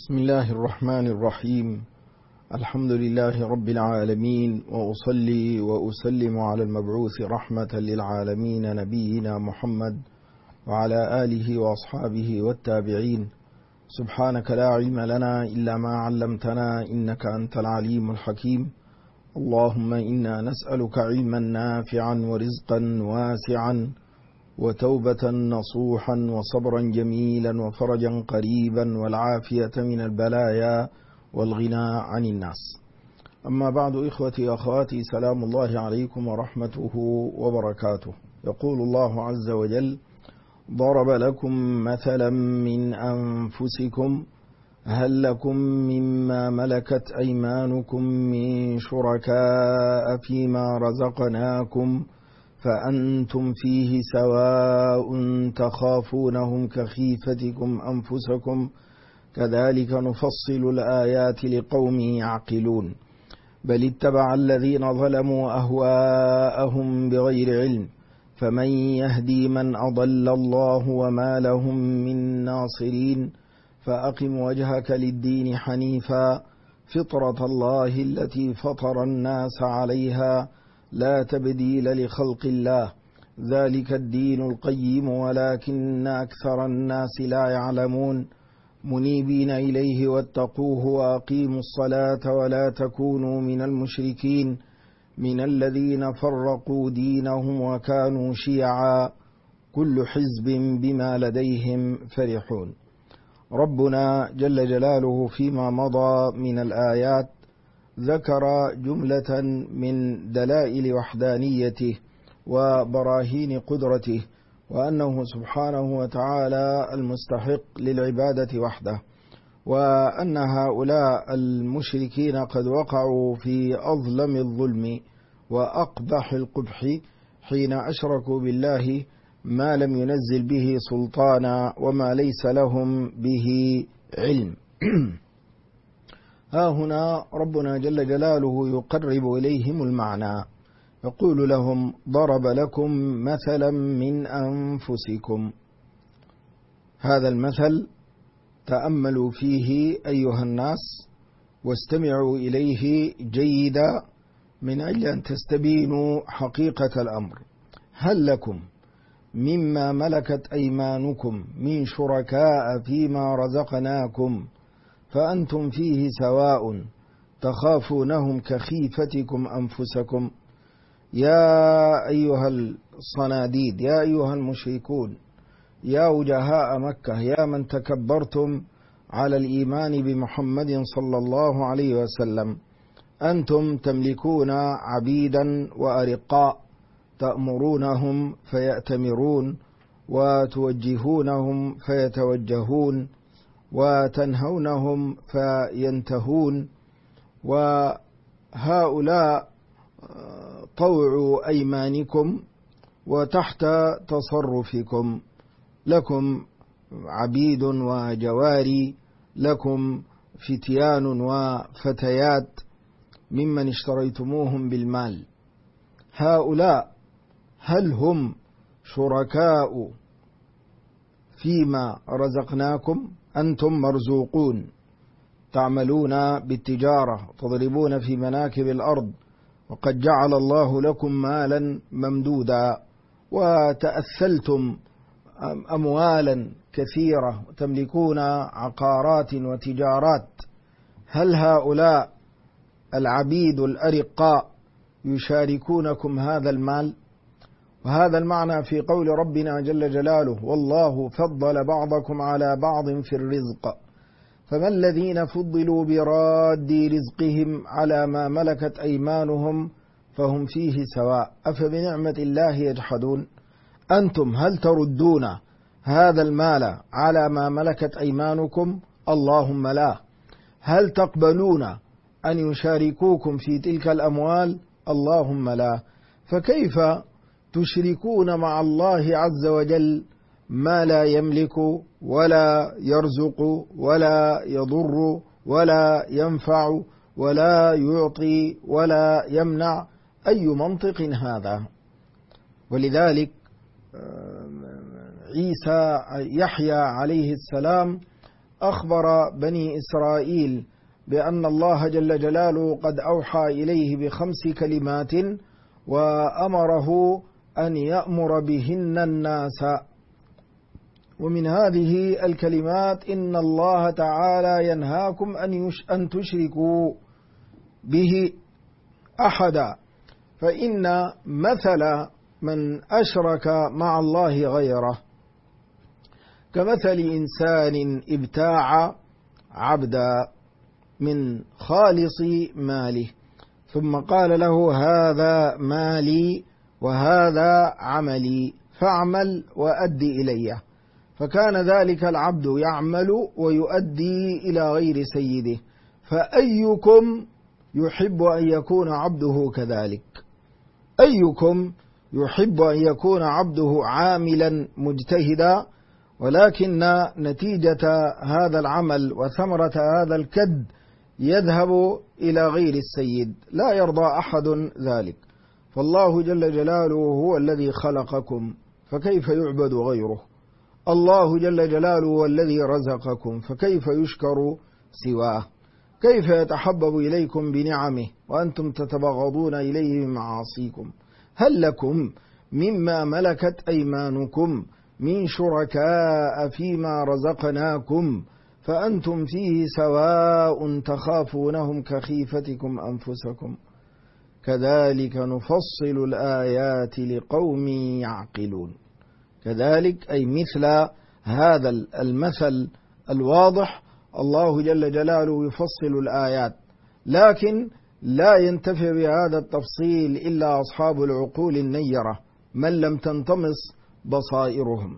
بسم الله الرحمن الرحيم. الحمد لله رب العالمين، وأصلي وأسلم على المبعوث رحمة للعالمين نبينا محمد وعلى آله وأصحابه والتابعين. سبحانك لا علم لنا إلا ما علمتنا إنك أنت العليم الحكيم. اللهم إنا نسألك علما نافعا ورزقا واسعا وتوبة نصوحا وصبرا جميلا وفرجا قريبا والعافية من البلايا والغنى عن الناس. أما بعد، إخوتي وأخواتي، سلام الله عليكم ورحمته وبركاته. يقول الله عز وجل: ضرب لكم مثلا من أنفسكم هل لكم مما ملكت أيمانكم من شركاء فيما رزقناكم فأنتم فيه سواء تخافونهم كخيفتكم أنفسكم كذلك نفصل الآيات لقوم يعقلون بل اتبع الذين ظلموا أهواءهم بغير علم فمن يهدي من أضل الله وما لهم من ناصرين فأقم وجهك للدين حنيفا فطرة الله التي فطر الناس عليها لا تبديل لخلق الله ذلك الدين القيم ولكن أكثر الناس لا يعلمون منيبين إليه واتقوه وأقيموا الصلاة ولا تكونوا من المشركين من الذين فرقوا دينهم وكانوا شيعا كل حزب بما لديهم فرحون. ربنا جل جلاله فيما مضى من الآيات ذكر جملة من دلائل وحدانيته وبراهين قدرته، وأنه سبحانه وتعالى المستحق للعبادة وحده، وأن هؤلاء المشركين قد وقعوا في أظلم الظلم وأقبح القبح حين أشركوا بالله ما لم ينزل به سلطانا وما ليس لهم به علم. ها هنا ربنا جل جلاله يقرب إليهم المعنى، يقول لهم: ضرب لكم مثلا من أنفسكم. هذا المثل تأملوا فيه أيها الناس واستمعوا إليه جيدا من أجل أن تستبينوا حقيقة الأمر. هل لكم مما ملكت أيمانكم من شركاء فيما رزقناكم فأنتم فيه سواء تخافونهم كخيفتكم أنفسكم. يا أيها الصناديد، يا أيها المشركون، يا وجهاء مكة، يا من تكبرتم على الإيمان بمحمد صلى الله عليه وسلم، أنتم تملكون عبيدا وأرقاء تأمرونهم فيأتمرون وتوجهونهم فيتوجهون وتنهونهم فينتهون، وهؤلاء طوع أيمانكم وتحت تصرفكم، لكم عبيد وجواري، لكم فتيان وفتيات ممن اشتريتموهم بالمال. هؤلاء هل هم شركاء فيما رزقناكم؟ أنتم مرزوقون، تعملون بالتجارة، تضربون في مناكب الأرض، وقد جعل الله لكم مالا ممدودا، وتأثلتم أموالا كثيرة، تملكون عقارات وتجارات. هل هؤلاء العبيد الأرقاء يشاركونكم هذا المال؟ وهذا المعنى في قول ربنا جل جلاله: والله فضل بعضكم على بعض في الرزق فما الذين فضلوا براد رزقهم على ما ملكت أيمانهم فهم فيه سواء أفبنعمة الله يجحدون. أنتم هل تردون هذا المال على ما ملكت أيمانكم؟ اللهم لا. هل تقبلون أن يشاركوكم في تلك الأموال؟ اللهم لا. فكيف تشركون مع الله عز وجل ما لا يملك ولا يرزق ولا يضر ولا ينفع ولا يعطي ولا يمنع؟ أي منطق هذا؟ ولذلك يحيى عليه السلام أخبر بني إسرائيل بأن الله جل جلاله قد أوحى إليه ب5 كلمات وأمره أن يأمر بهن الناس. ومن هذه الكلمات إن الله تعالى ينهاكم أن تشركوا به أحدا، فإن مثل من أشرك مع الله غيره كمثل إنسان ابتاع عبدا من خالص ماله ثم قال له هذا مالي وهذا عملي فاعمل وأدي إليه، فكان ذلك العبد يعمل ويؤدي إلى غير سيده، فأيكم يحب أن يكون عبده كذلك؟ أيكم يحب أن يكون عبده عاملا مجتهدا، ولكن نتيجة هذا العمل وثمرة هذا الكد يذهب إلى غير السيد؟ لا يرضى أحد ذلك. فالله جل جلاله هو الذي خلقكم، فكيف يعبد غيره؟ الله جل جلاله هو الذي رزقكم، فكيف يشكر سواه؟ كيف يتحبب إليكم بنعمه وأنتم تتبغضون إليه بمعاصيكم؟ هل لكم مما ملكت أيمانكم من شركاء فيما رزقناكم فأنتم فيه سواء تخافونهم كخيفتكم أنفسكم كذلك نفصل الآيات لقوم يعقلون. كذلك أي مثل هذا المثل الواضح الله جل جلاله يفصل الآيات، لكن لا ينتفع بهذا التفصيل إلا أصحاب العقول النيرة من لم تنطمس بصائرهم.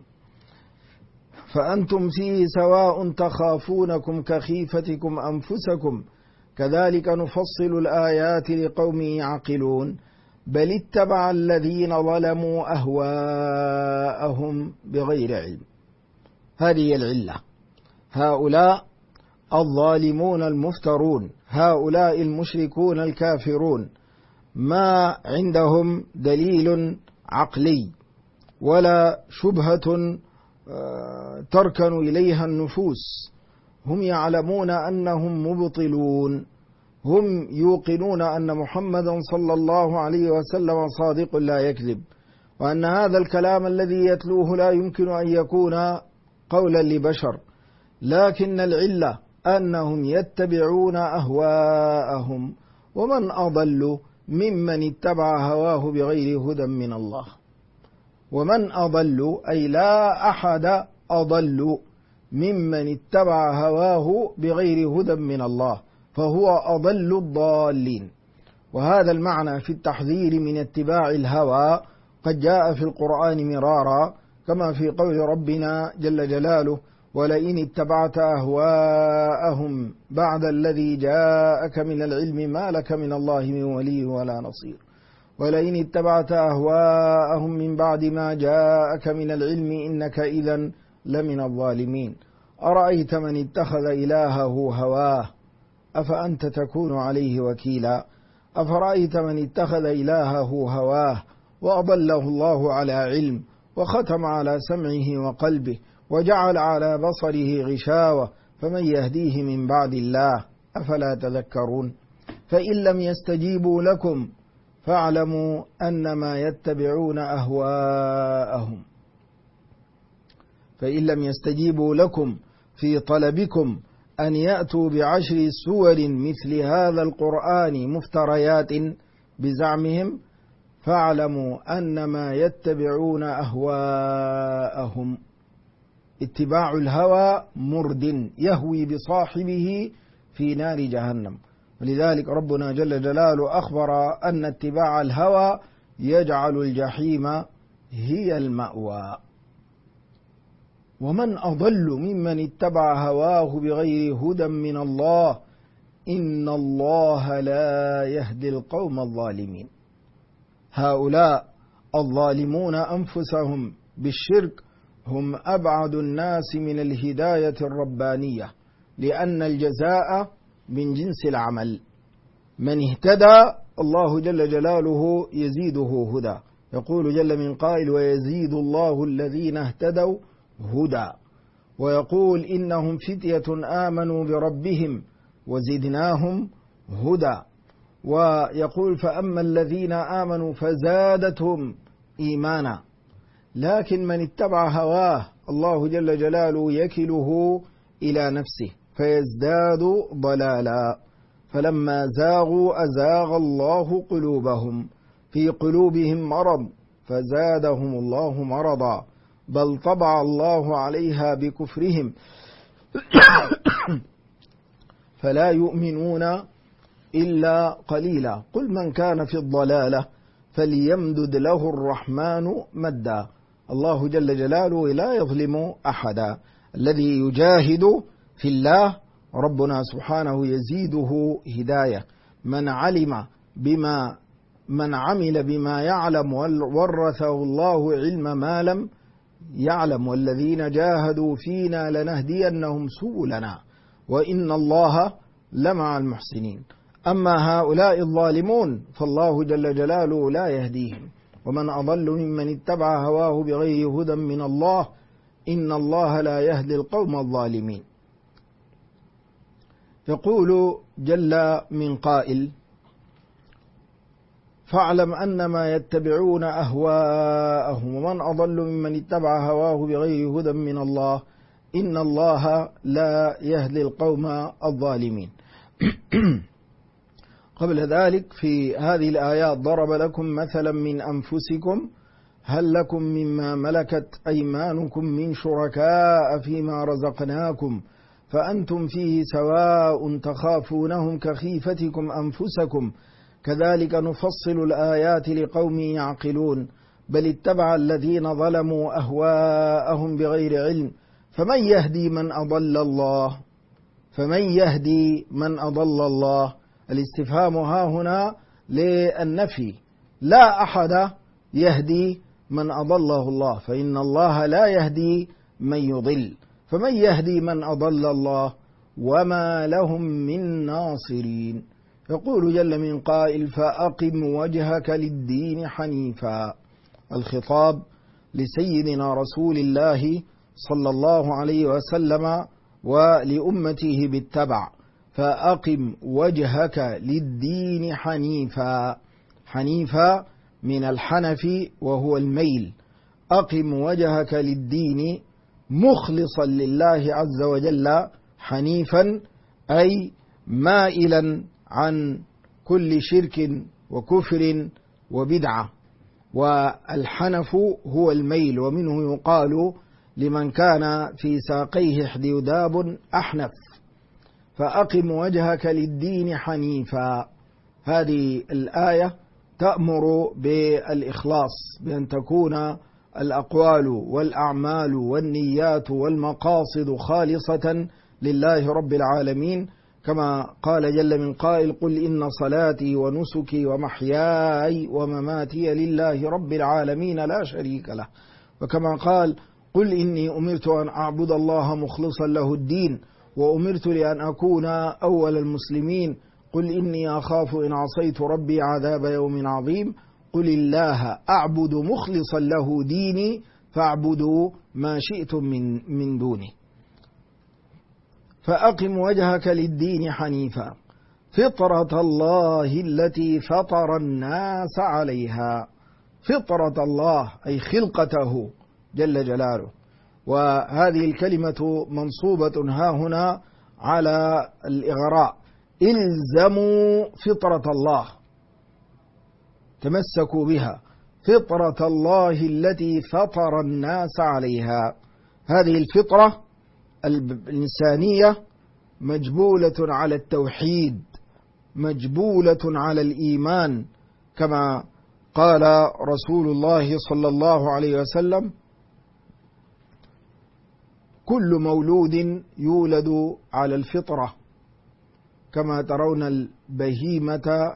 فأنتم فيه سواء تخافونكم كخيفتكم أنفسكم كذلك نفصل الآيات لقوم يعقلون بل اتبع الذين ظلموا أهواءهم بغير علم. هذه العلة، هؤلاء الظالمون المفترون، هؤلاء المشركون الكافرون ما عندهم دليل عقلي ولا شبهة تركن إليها النفوس، هم يعلمون أنهم مبطلون، هم يوقنون أن محمدا صلى الله عليه وسلم صادق لا يكذب، وأن هذا الكلام الذي يتلوه لا يمكن أن يكون قولا لبشر، لكن العلة أنهم يتبعون أهواءهم. ومن أضل ممن اتبع هواه بغير هدى من الله. ومن أضل أي لا أحد أضل ممن اتبع هواه بغير هدى من الله، فهو أضل الضالين. وهذا المعنى في التحذير من اتباع الهوى قد جاء في القرآن مرارا، كما في قول ربنا جل جلاله ولئن اتبعت أهواءهم بعد الذي جاءك من العلم ما لك من الله من ولي ولا نصير. ولئن اتبعت أهواءهم من بعد ما جاءك من العلم إنك إذن لمن الظالمين. أرأيت من اتخذ إلهه هواه أفأنت تكون عليه وكيلا؟ أفرأيت من اتخذ إلهه هواه وأضله الله على علم وختم على سمعه وقلبه وجعل على بصره غشاوة فمن يهديه من بعد الله أفلا تذكرون. فإن لم يستجيبوا لكم فاعلموا أنما يتبعون أهواءهم. فإن لم يستجيبوا لكم في طلبكم أن يأتوا ب10 سور مثل هذا القرآن مفتريات بزعمهم فاعلموا أنما يتبعون أهواءهم. اتباع الهوى مرد يهوي بصاحبه في نار جهنم، ولذلك ربنا جل جلاله أخبر أن اتباع الهوى يجعل الجحيم هي المأوى. ومن أضل ممن اتبع هواه بغير هدى من الله إن الله لا يهدي القوم الظالمين. هؤلاء الظالمون أنفسهم بالشرك هم أبعد الناس من الهداية الربانية، لأن الجزاء من جنس العمل. من اهتدى الله جل جلاله يزيده هدى، يقول جل من قائل ويزيد الله الذين اهتدوا هدى. ويقول إنهم فتية آمنوا بربهم وزدناهم هدى، ويقول فأما الذين آمنوا فزادتهم إيمانا. لكن من اتبع هواه الله جل جلاله يكله إلى نفسه فيزداد ضلالا. فلما زاغوا أزاغ الله قلوبهم، في قلوبهم مرض فزادهم الله مرضا، بل طبع الله عليها بكفرهم فلا يؤمنون إلا قليلا. قل من كان في الضلالة فليمدد له الرحمن مدا. الله جل جلاله لا يظلم أحدا. الذي يجاهد في الله ربنا سبحانه يزيده هداية. من عمل بما يعلم ورثه الله علم ما لم يعلم، والذين جاهدوا فينا لنهدينهم سبلنا وإن الله لمع المحسنين. أما هؤلاء الظالمون فالله جل جلاله لا يهديهم. ومن أضل ممن اتبع هواه بغير هدى من الله إن الله لا يهدي القوم الظالمين. يقول جل من قائل فاعلم أنما يتبعون أهواءهم ومن أضل ممن اتبع هواه بغير هدى من الله إن الله لا يهدي القوم الظالمين. قبل ذلك في هذه الآيات ضرب لكم مثلا من أنفسكم هل لكم مما ملكت أيمانكم من شركاء فيما رزقناكم فأنتم فيه سواء تخافونهم كخيفتكم أنفسكم كذلك نفصل الآيات لقوم يعقلون بل اتبع الذين ظلموا أهواءهم بغير علم فمن يهدي من أضل الله. الاستفهام ها هنا للنفي، لا أحد يهدي من أضله الله، فإن الله لا يهدي من يضل، فمن يهدي من أضل الله وما لهم من ناصرين. يقول جل من قائل فأقم وجهك للدين حنيفا. الخطاب لسيدنا رسول الله صلى الله عليه وسلم ولأمته بالتبع. فأقم وجهك للدين حنيفا. حنيفا من الحنف وهو الميل. أقم وجهك للدين مخلصا لله عز وجل حنيفا أي مائلا عن كل شرك وكفر وبدعة. والحنف هو الميل، ومنه يقال لمن كان في ساقيه حديداب أحنف. فأقم وجهك للدين حنيفا. هذه الآية تأمر بالإخلاص، بأن تكون الأقوال والأعمال والنيات والمقاصد خالصة لله رب العالمين، كما قال جل من قائل قل إن صلاتي ونسكي ومحياي ومماتي لله رب العالمين لا شريك له. وكما قال قل إني أمرت أن أعبد الله مخلصا له الدين وأمرت لأن أكون أول المسلمين. قل إني أخاف إن عصيت ربي عذاب يوم عظيم. قل الله أعبد مخلصا له ديني فاعبدوا ما شئتم من دونه. فأقم وجهك للدين حنيفا فطرة الله التي فطر الناس عليها. فطرة الله أي خلقته جل جلاله. وهذه الكلمة منصوبة ها هنا على الإغراء. إلزموا فطرة الله، تمسكوا بها، فطرة الله التي فطر الناس عليها. هذه الفطرة الإنسانية مجبولة على التوحيد، مجبولة على الإيمان، كما قال رسول الله صلى الله عليه وسلم كل مولود يولد على الفطرة. كما ترون البهيمة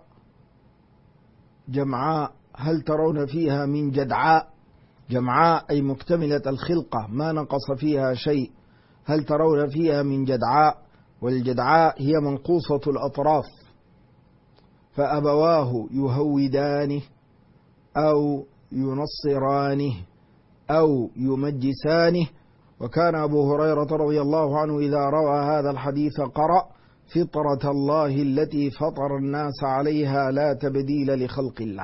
جمعاء هل ترون فيها من جدعاء؟ جمعاء أي مكتملة الخلقة ما نقص فيها شيء. هل ترون فيها من جدعاء؟ والجدعاء هي منقوصة الأطراف. فأبواه يهودانه أو ينصرانه أو يمجسانه وكان أبو هريرة رضي الله عنه إذا روى هذا الحديث قرأ: فطرة الله التي فطر الناس عليها لا تبديل لخلق الله.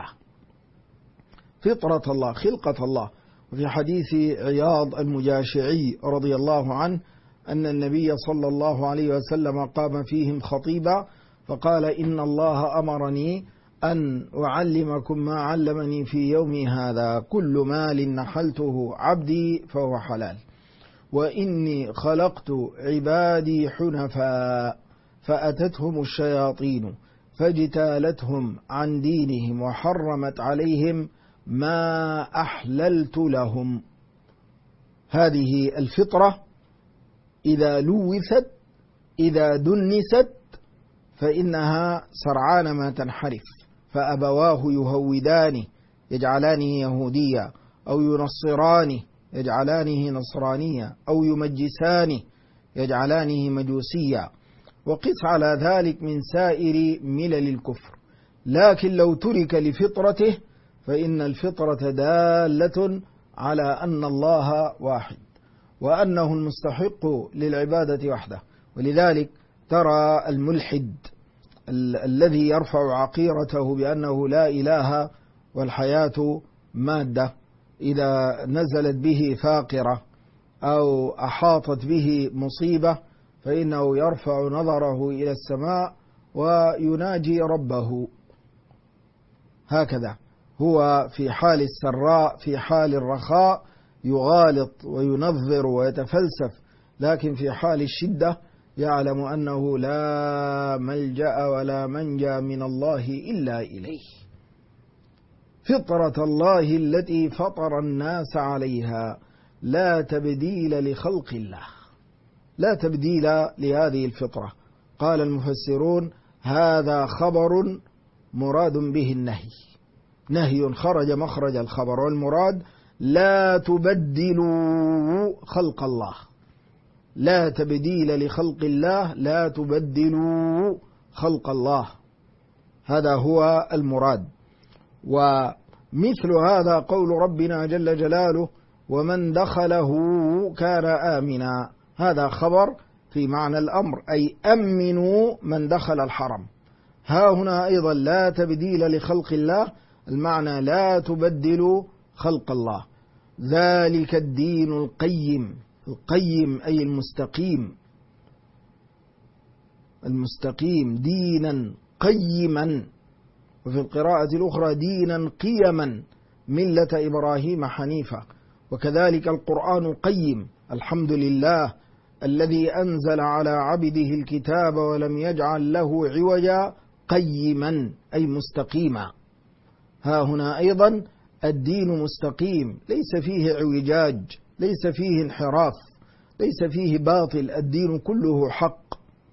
فطرة الله، خلقة الله. وفي حديث عياض المجاشعي رضي الله عنه أن النبي صلى الله عليه وسلم قام فيهم خطيبا فقال: إن الله أمرني أن أعلمكم ما علمني في يومي هذا: كل مال نحلته عبدي فهو حلال، وإني خلقت عبادي حنفاء فأتتهم الشياطين فاجتالتهم عن دينهم وحرمت عليهم ما أحللت لهم. هذه الفطرة إذا لوثت، إذا دنست، فإنها سرعان ما تنحرف، فأبواه يهودانه يجعلانه يهوديا، أو ينصرانه يجعلانه نصرانيا، أو يمجسانه يجعلانه مجوسيا، وقس على ذلك من سائر ملل الكفر. لكن لو ترك لفطرته فإن الفطرة دالة على أن الله واحد، وأنه المستحق للعبادة وحده. ولذلك ترى الملحد الذي يرفع عقيرته بأنه لا إله والحياة مادة، إذا نزلت به فاقرة أو أحاطت به مصيبة فإنه يرفع نظره إلى السماء ويناجي ربه. هكذا هو في حال السراء، في حال الرخاء يغالط وينظر ويتفلسف، لكن في حال الشدة يعلم أنه لا ملجأ ولا منجى من الله إلا إليه. فطرة الله التي فطر الناس عليها لا تبديل لخلق الله، لا تبديل لهذه الفطرة. قال المفسرون: هذا خبر مراد به النهي، نهي خرج مخرج الخبر، والمراد لا تبدلوا خلق الله، لا تبديل لخلق الله، لا تبدلوا خلق الله، هذا هو المراد. ومثل هذا قول ربنا جل جلاله: ومن دخله كان آمنا. هذا خبر في معنى الأمر، أي أمنوا من دخل الحرم. ها هنا أيضا لا تبديل لخلق الله، المعنى لا تبدلوا خلق الله. ذلك الدين القيم، القيم أي المستقيم، المستقيم، دينا قيما. وفي القراءة الأخرى: دينا قيما ملة إبراهيم حنيفا. وكذلك القرآن قيم. الحمد لله الذي أنزل على عبده الكتاب ولم يجعل له عوجا قيما أي مستقيما. ها هنا أيضا الدين مستقيم، ليس فيه اعوجاج، ليس فيه انحراف، ليس فيه باطل، الدين كله حق.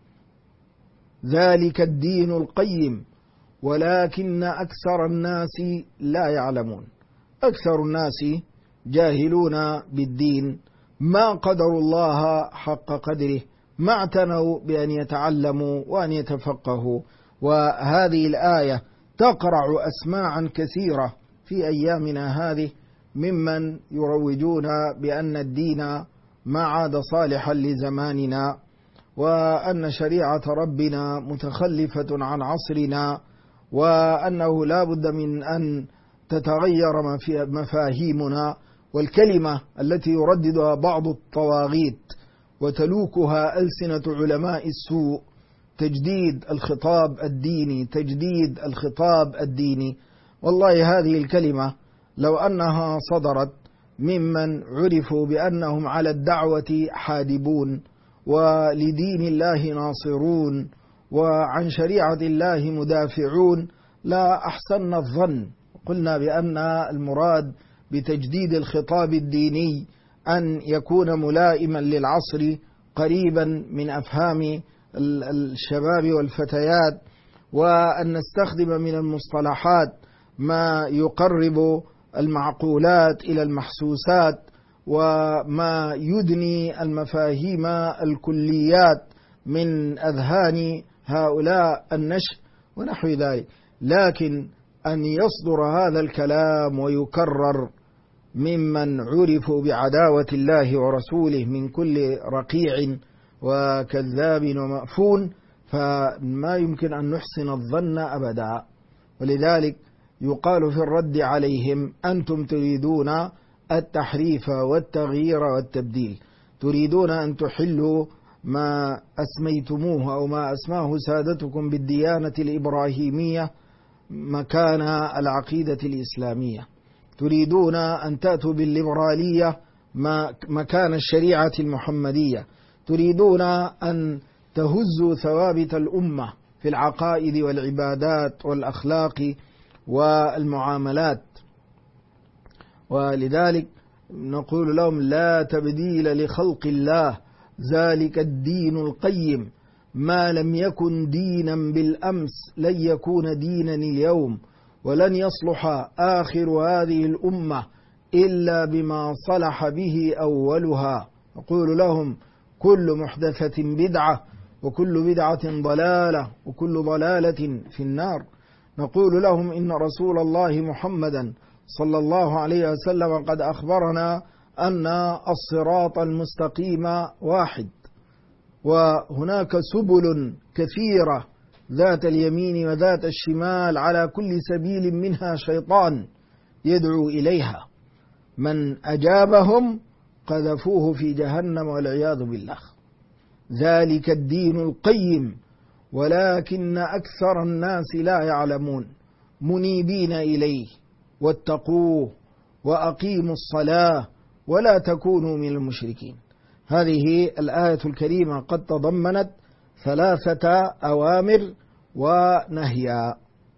ذلك الدين القيم ولكن أكثر الناس لا يعلمون. أكثر الناس جاهلون بالدين، ما قدروا الله حق قدره، ما اعتنوا بأن يتعلموا وأن يتفقهوا. وهذه الآية تقرع أسماعا كثيرة في أيامنا هذه ممن يروجون بأن الدين ما عاد صالحا لزماننا، وأن شريعة ربنا متخلفة عن عصرنا، وأنه لا بد من أن تتغير مفاهيمنا. والكلمة التي يرددها بعض الطواغيت وتلوكها ألسنة علماء السوء: تجديد الخطاب الديني، تجديد الخطاب الديني. والله هذه الكلمة لو أنها صدرت ممن عرفوا بأنهم على الدعوة حادبون ولدين الله ناصرون وعن شريعة الله مدافعون لا أحسن الظن. قلنا بأن المراد بتجديد الخطاب الديني أن يكون ملائما للعصر، قريبا من أفهام الشباب والفتيات، وأن نستخدم من المصطلحات ما يقرب المعقولات إلى المحسوسات، وما يدني المفاهيم الكليات من أذهان هؤلاء النشء ونحو ذلك. لكن أن يصدر هذا الكلام ويكرر ممن عرفوا بعداوة الله ورسوله من كل رقيع وكذاب ومأفون، فما يمكن أن نحسن الظن أبدا. ولذلك يقال في الرد عليهم: أنتم تريدون التحريف والتغيير والتبديل، تريدون أن تحلوا ما أسميتموه أو ما أسماه سادتكم بالديانة الإبراهيمية مكان العقيدة الإسلامية، تريدون أن تأتوا بالليبرالية مكان الشريعة المحمدية، تريدون أن تهزوا ثوابت الأمة في العقائد والعبادات والأخلاق والمعاملات. ولذلك نقول لهم: لا تبديل لخلق الله، ذلك الدين القيم، ما لم يكن دينا بالأمس لن يكون دينا اليوم، ولن يصلح آخر هذه الأمة إلا بما صلح به أولها. نقول لهم: كل محدثة بدعة، وكل بدعة ضلالة، وكل ضلالة في النار. نقول لهم: إن رسول الله محمدا صلى الله عليه وسلم قد أخبرنا أن الصراط المستقيم واحد، وهناك سبل كثيرة ذات اليمين وذات الشمال، على كل سبيل منها شيطان يدعو إليها، من أجابهم قذفوه في جهنم والعياذ بالله. ذلك الدين القيم، ولكن أكثر الناس لا يعلمون. منيبين إليه واتقوه وأقيموا الصلاة ولا تكونوا من المشركين. هذه الآية الكريمة قد تضمنت 3 أوامر ونهيا.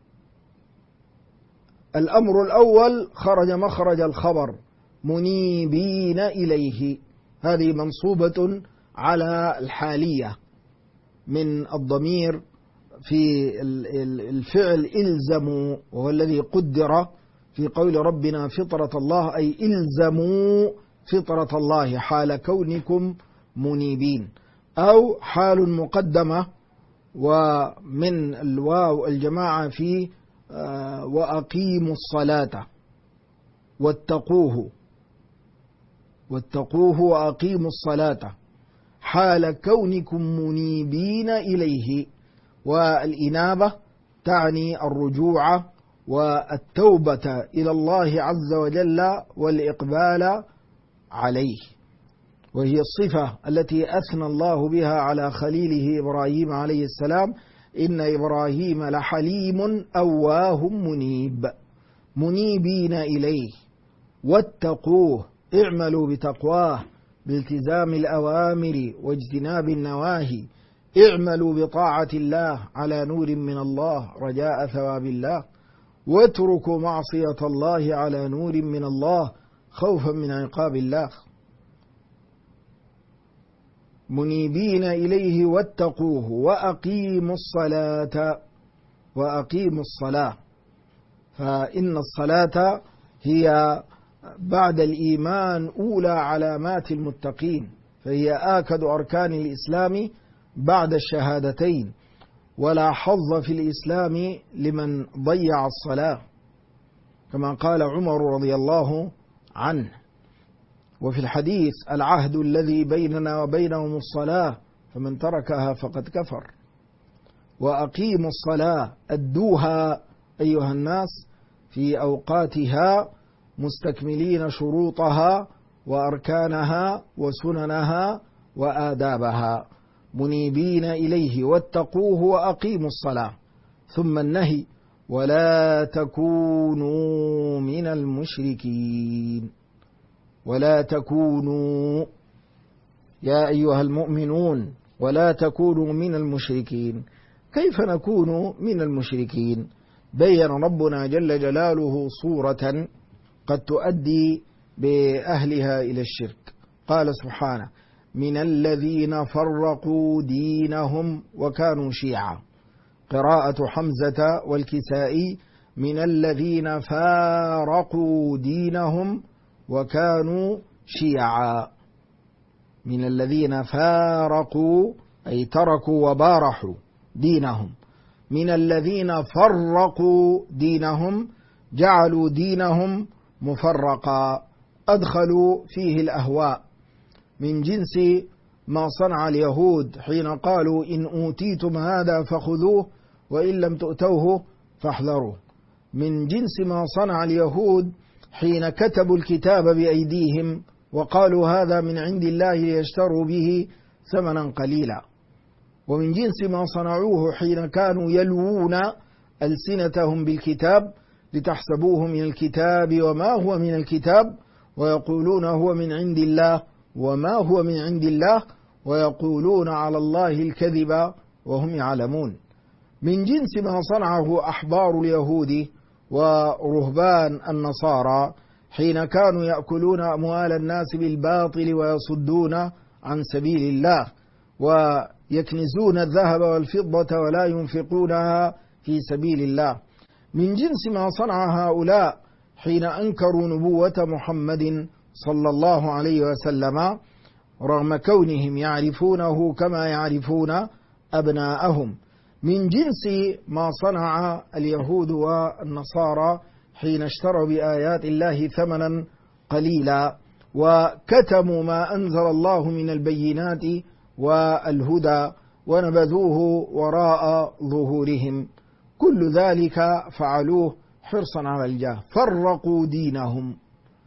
الأمر الأول خرج مخرج الخبر: منيبين إليه، هذه منصوبة على الحالية من الضمير في الفعل إلزموا، وهو الذي قدر في قول ربنا فطرة الله، أي إلزموا فطرة الله حال كونكم منيبين، أو حال مقدمة ومن الواو الجماعة في وأقيموا الصلاة واتقوه وأقيموا الصلاة حال كونكم منيبين إليه. والإنابة تعني الرجوع والتوبة إلى الله عز وجل والإقبال عليه، وهي الصفة التي أثنى الله بها على خليله إبراهيم عليه السلام: إن إبراهيم لحليم أواه منيب. منيبين إليه واتقوه، اعملوا بتقواه بالتزام الأوامر واجتناب النواهي، اعملوا بطاعة الله على نور من الله رجاء ثواب الله، واتركوا معصية الله على نور من الله خوفا من عقاب الله. منيبين إليه واتقوه وأقيموا الصلاة، فإن الصلاة هي بعد الإيمان أولى علامات المتقين، فهي آكد أركان الإسلام بعد الشهادتين، ولا حظ في الإسلام لمن ضيع الصلاة، كما قال عمر رضي الله عنه. وفي الحديث: العهد الذي بيننا وبينهم الصلاة، فمن تركها فقد كفر. وأقيموا الصلاة، أدوها أيها الناس في أوقاتها مستكملين شروطها وأركانها وسننها وآدابها. منيبين إليه واتقوه وأقيموا الصلاة. ثم النهي: ولا تكونوا من المشركين. ولا تكونوا يا أيها المؤمنون، ولا تكونوا من المشركين. كيف نكون من المشركين؟ بين ربنا جل جلاله صورة قد تؤدي بأهلها إلى الشرك. قال سبحانه: من الذين فرقوا دينهم وكانوا شيعا. قراءة حمزة والكسائي: من الذين فارقوا دينهم وكانوا شيعا. من الذين فارقوا أي تركوا وبارحوا دينهم، من الذين فرقوا دينهم جعلوا دينهم مفرقا، أدخلوا فيه الأهواء من جنس ما صنع اليهود حين قالوا إن أوتيتم هذا فخذوه وإن لم تؤتوه فاحذروا، من جنس ما صنع اليهود حين كتبوا الكتاب بأيديهم وقالوا هذا من عند الله ليشتروا به ثمنا قليلا، ومن جنس ما صنعوه حين كانوا يلوون ألسنتهم بالكتاب لتحسبوه من الكتاب وما هو من الكتاب ويقولون هو من عند الله وما هو من عند الله ويقولون على الله الكذب وهم يعلمون. من جنس ما صنعه أحبار اليهود ورهبان النصارى حين كانوا يأكلون أموال الناس بالباطل ويصدون عن سبيل الله ويكنزون الذهب والفضة ولا ينفقونها في سبيل الله. من جنس ما صنع هؤلاء حين أنكروا نبوة محمد صلى الله عليه وسلم رغم كونهم يعرفونه كما يعرفون أبناءهم. من جنس ما صنع اليهود والنصارى حين اشتروا بآيات الله ثمنا قليلا وكتموا ما أنزل الله من البينات والهدى ونبذوه وراء ظهورهم، كل ذلك فعلوه حرصا على الجاه، فرقوا دينهم.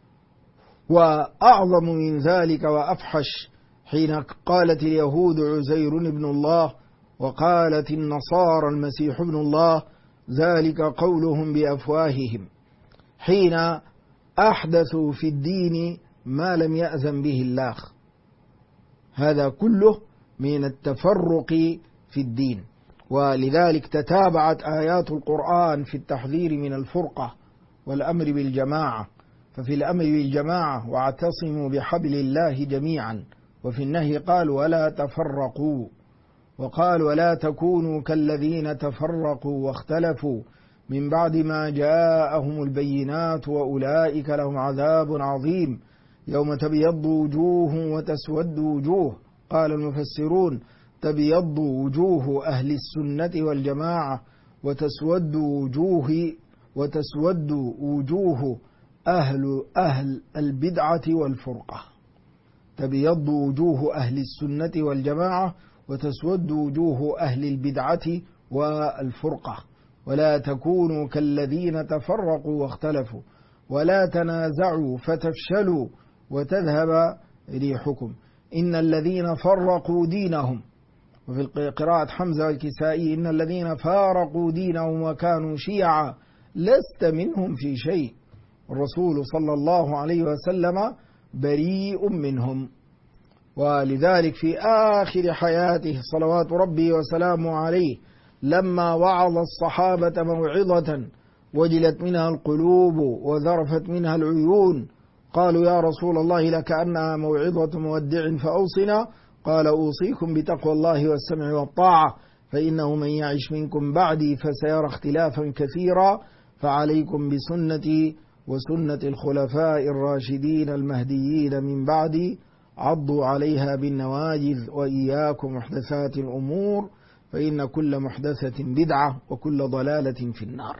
وأعظم من ذلك وأفحش حين قالت اليهود عزير ابن الله وقالت النصارى المسيح ابن الله، ذلك قولهم بأفواههم، حين أحدثوا في الدين ما لم يأذن به الله. هذا كله من التفرق في الدين، ولذلك تتابعت آيات القرآن في التحذير من الفرقة والأمر بالجماعة، ففي الأمر بالجماعة واعتصموا بحبل الله جميعا، وفي النهي قال ولا تفرقوا، وقال ولا تكونوا كالذين تفرقوا واختلفوا من بعد ما جاءهم البينات وأولئك لهم عذاب عظيم يوم تبيض وجوه وتسود وجوه. قال المفسرون تبيض وجوه أهل السنة والجماعة وتسود وجوه أهل البدعة والفرقة. تبيض وجوه أهل السنة والجماعة وتسود وجوه أهل البدعة والفرقة. ولا تكونوا كالذين تفرقوا واختلفوا ولا تنازعوا فتفشلوا وتذهب ريحكم. إن الذين فرقوا دينهم، وفي قراءة حمزة والكسائي إن الذين فارقوا دينهم وكانوا شيعا لست منهم في شيء. الرسول صلى الله عليه وسلم بريء منهم. ولذلك في آخر حياته صلوات ربي وسلامه عليه لما وعظ الصحابة موعظة وجلت منها القلوب وذرفت منها العيون قالوا يا رسول الله لكأنها موعظة مودع فأوصنا، قال أوصيكم بتقوى الله والسمع والطاعة فإنه من يعش منكم بعدي فسيرى اختلافا كثيرا، فعليكم بسنتي وسنة الخلفاء الراشدين المهديين من بعدي عضوا عليها بالنواجذ وإياكم محدثات الأمور فإن كل محدثة بدعة وكل ضلالة في النار.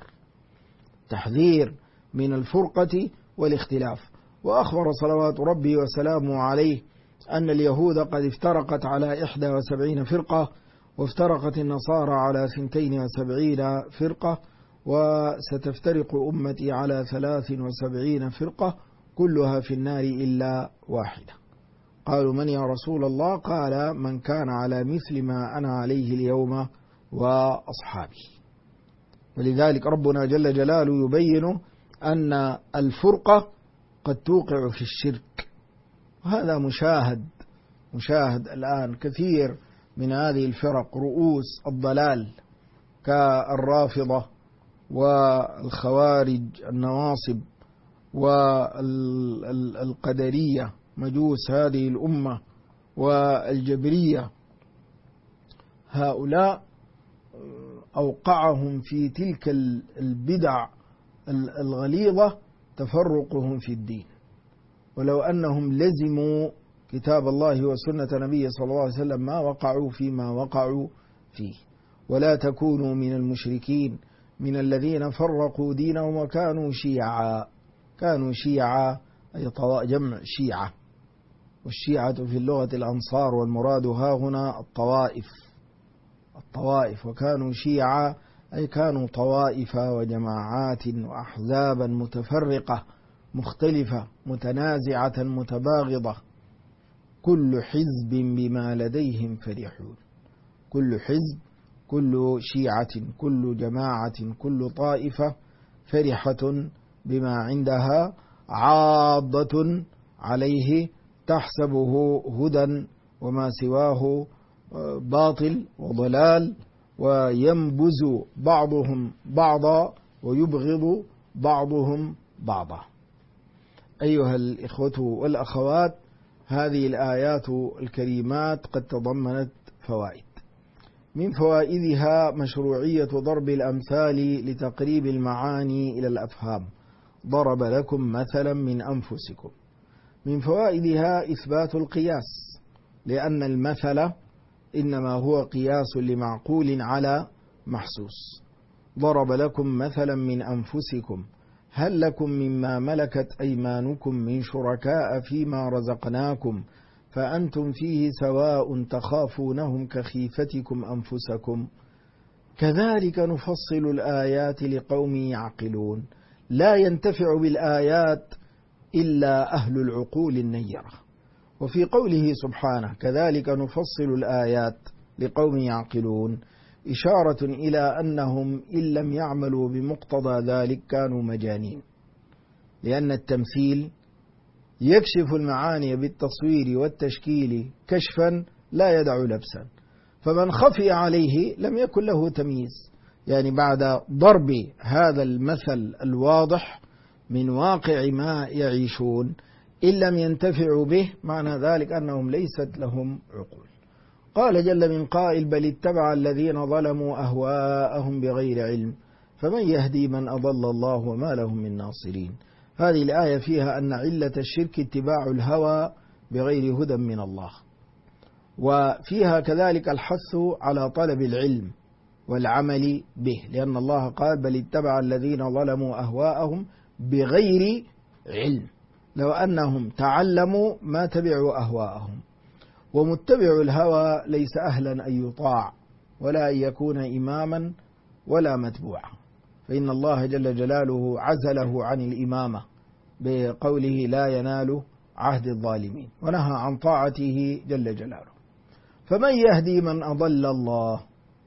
تحذير من الفرقة والاختلاف. وأخبر صلوات ربي وسلامه عليه أن اليهود قد افترقت على 71 فرقة، وافترقت النصارى على 72 فرقة، وستفترق أمتي على 73 فرقة كلها في النار إلا واحدة. قالوا من يا رسول الله؟ قال من كان على مثل ما أنا عليه اليوم وأصحابي. ولذلك ربنا جل جلاله يبين أن الفرقة قد توقع في الشرك، وهذا مشاهد الآن كثير من هذه الفرق رؤوس الضلال كالرافضة والخوارج النواصب والقدرية مجوس هذه الأمة والجبرية، هؤلاء أوقعهم في تلك البدع الغليظة تفرقهم في الدين. ولو أنهم لزموا كتاب الله وسنة نبيه صلى الله عليه وسلم ما وقعوا فيما وقعوا فيه. ولا تكونوا من المشركين من الذين فرقوا دينهم وكانوا شيعا. كانوا شيعا أي جمع شيعة، والشيعة في اللغة الأنصار، والمراد ها هنا الطوائف، وكانوا شيعة أي كانوا طوائف وجماعات وأحزابا متفرقة مختلفة متنازعة متباغضة، كل حزب بما لديهم فرحون. كل حزب، كل شيعة، كل جماعة، كل طائفة فرحة بما عندها، عاضة عليه، تحسبه هدى وما سواه باطل وضلال، وينبذ بعضهم بعضا ويبغض بعضهم بعضا. أيها الإخوة والأخوات، هذه الآيات الكريمات قد تضمنت فوائد. من فوائدها مشروعية ضرب الأمثال لتقريب المعاني إلى الأفهام. ضرب لكم مثلا من أنفسكم. من فوائدها إثبات القياس، لأن المثل إنما هو قياس لمعقول على محسوس. ضرب لكم مثلا من أنفسكم هل لكم مما ملكت أيمانكم من شركاء فيما رزقناكم فأنتم فيه سواء تخافونهم كخيفتكم أنفسكم كذلك نفصل الآيات لقوم يعقلون. لا ينتفع بالآيات إلا أهل العقول النيرة. وفي قوله سبحانه كذلك نفصل الآيات لقوم يعقلون إشارة إلى أنهم إن لم يعملوا بمقتضى ذلك كانوا مجانين، لأن التمثيل يكشف المعاني بالتصوير والتشكيل كشفا لا يدع لبسا، فمن خفي عليه لم يكن له تمييز. يعني بعد ضرب هذا المثل الواضح من واقع ما يعيشون إن لم ينتفعوا به، معنى ذلك أنهم ليست لهم عقول. قال جل من قائل بل اتبع الذين ظلموا أهواءهم بغير علم فمن يهدي من أضل الله وما لهم من ناصرين. هذه الآية فيها أن علة الشرك اتباع الهوى بغير هدى من الله، وفيها كذلك الحث على طلب العلم والعمل به، لأن الله قال بل اتبع الذين ظلموا أهواءهم بغير علم. لو أنهم تعلموا ما تبعوا أهواءهم. ومتبع الهوى ليس أهلا أن يطاع ولا أن يكون إماما ولا متبوعا، فإن الله جل جلاله عزله عن الإمامة بقوله لا ينال عهد الظالمين، ونهى عن طاعته جل جلاله. فمن يهدي من أضل الله.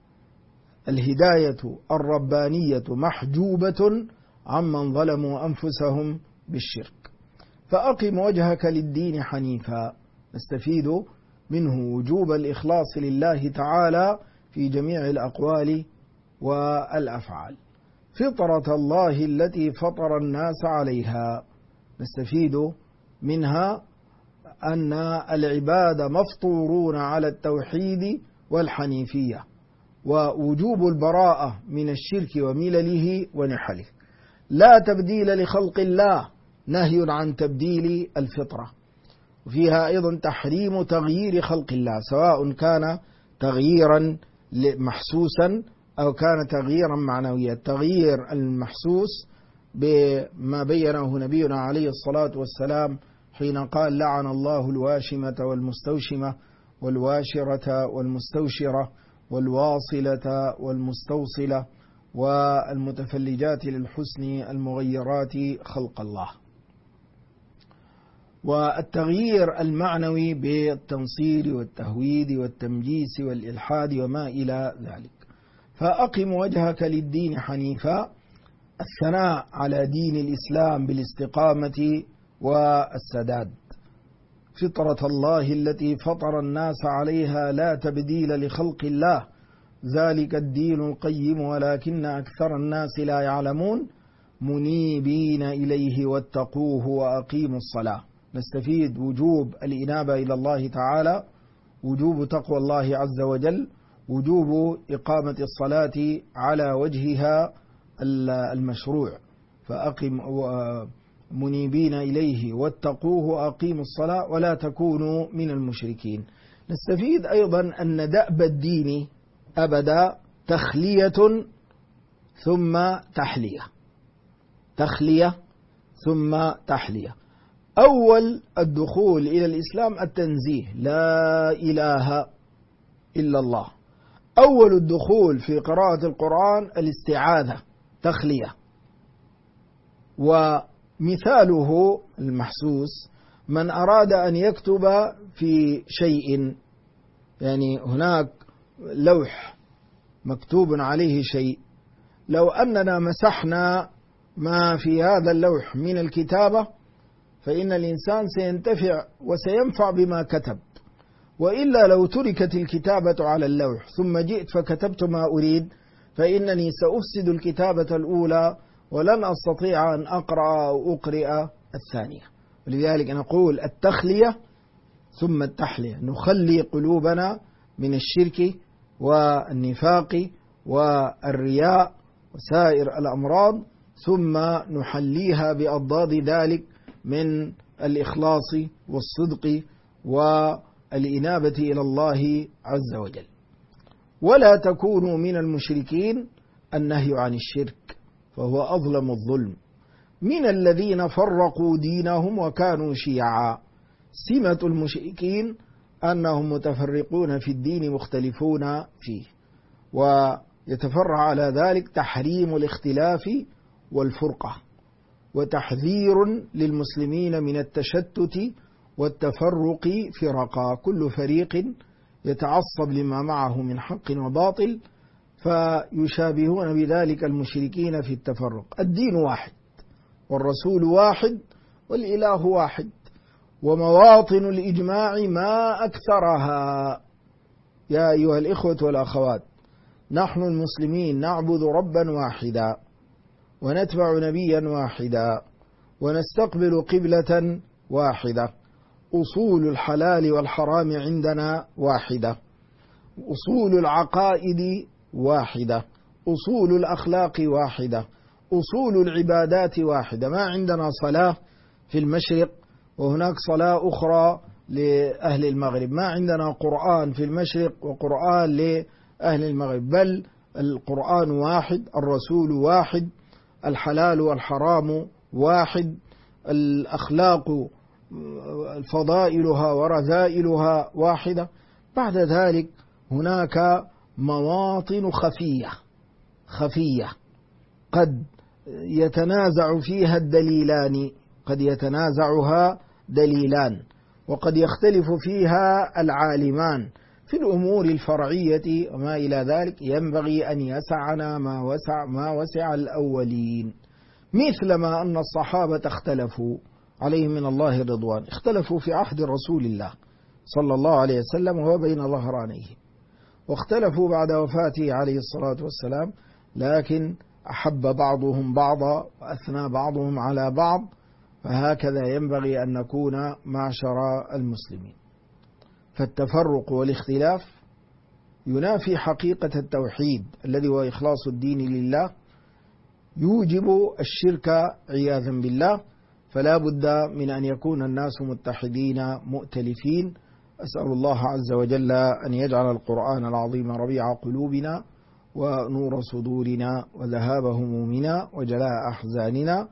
الهداية الربانية محجوبة عمن ظلموا أنفسهم بالشرك. فأقم وجهك للدين حنيفا. نستفيد منه وجوب الإخلاص لله تعالى في جميع الأقوال والأفعال. فطرة الله التي فطر الناس عليها. نستفيد منها أن العباد مفطورون على التوحيد والحنيفية، ووجوب البراءة من الشرك وملله ونحله. لا تبديل لخلق الله، نهي عن تبديل الفطرة. وفيها أيضا تحريم تغيير خلق الله، سواء كان تغييرا محسوسا أو كان تغييرا معنويا. التغيير المحسوس بما بينه نبينا عليه الصلاة والسلام حين قال لعن الله الواشمة والمستوشمة والواشرة والمستوشرة والواصلة والمستوصلة والمتفلجات للحسن المغيرات خلق الله. والتغيير المعنوي بالتنصير والتهويد والتمجيس والإلحاد وما إلى ذلك. فأقم وجهك للدين حنيفا، الثناء على دين الإسلام بالاستقامة والسداد. فطرة الله التي فطر الناس عليها لا تبديل لخلق الله، ذلك الدين القيم ولكن أكثر الناس لا يعلمون. منيبين إليه واتقوه وأقيموا الصلاة. نستفيد وجوب الإنابة إلى الله تعالى، وجوب تقوى الله عز وجل، وجوب إقامة الصلاة على وجهها المشروع. فأقم منيبين إليه واتقوه وأقيموا الصلاة ولا تكونوا من المشركين. نستفيد أيضا أن دأب الدين أبدا تخلية ثم تحلية، تخلية ثم تحلية. أول الدخول إلى الإسلام التنزيه، لا إله إلا الله. أول الدخول في قراءة القرآن الاستعاذة، تخلية. ومثاله المحسوس من أراد أن يكتب في شيء، يعني هناك لوح مكتوب عليه شيء، لو أننا مسحنا ما في هذا اللوح من الكتابة فإن الإنسان سينتفع وسينفع بما كتب. وإلا لو تركت الكتابة على اللوح ثم جئت فكتبت ما أريد فإنني سأفسد الكتابة الأولى ولن أستطيع أن أقرأ أو أقرأ الثانية. ولذلك نقول التخلية ثم التحلية، نخلي قلوبنا من الشرك والنفاق والرياء وسائر الأمراض، ثم نحليها بأضداد ذلك من الإخلاص والصدق والإنابة إلى الله عز وجل. ولا تكونوا من المشركين، النهي عن الشرك فهو أظلم الظلم، من الذين فرقوا دينهم وكانوا شيعا. سمة المشركين أنهم متفرقون في الدين مختلفون فيه، ويتفرع على ذلك تحريم الاختلاف والفرقة، وتحذير للمسلمين من التشتت والتفرق فرقا، كل فريق يتعصب لما معه من حق وباطل، فيشابهون بذلك المشركين في التفرق. الدين واحد والرسول واحد والإله واحد، ومواطن الإجماع ما أكثرها. يا أيها الإخوة والأخوات، نحن المسلمين نعبد ربا واحدا، ونتبع نبيا واحدا، ونستقبل قبلة واحدة، أصول الحلال والحرام عندنا واحدة، أصول العقائد واحدة، أصول الأخلاق واحدة، أصول العبادات واحدة. ما عندنا صلاة في المشرق وهناك صلاة أخرى لأهل المغرب، ما عندنا قرآن في المشرق وقرآن لأهل المغرب، بل القرآن واحد، الرسول واحد، الحلال والحرام واحد، الأخلاق فضائلها ورذائلها واحدة. بعد ذلك هناك مواطن خفية قد يتنازع فيها الدليلان، قد يتنازعها دليلان، وقد يختلف فيها العالمان في الأمور الفرعية وما إلى ذلك. ينبغي أن يسعنا ما وسع الأولين، مثلما أن الصحابة اختلفوا عليهم من الله رضوان، اختلفوا في عهد رسول الله صلى الله عليه وسلم وهو بين ظهرانيه، واختلفوا بعد وفاته عليه الصلاة والسلام، لكن أحب بعضهم بعضا وأثنى بعضهم على بعض. فهكذا ينبغي أن نكون معشر المسلمين. فالتفرق والاختلاف ينافي حقيقة التوحيد الذي هو إخلاص الدين لله، يوجب الشرك عياذا بالله. فلا بد من أن يكون الناس متحدين مؤتلفين. أسأل الله عز وجل أن يجعل القرآن العظيم ربيع قلوبنا ونور صدورنا وذهاب همومنا وجلاء أحزاننا.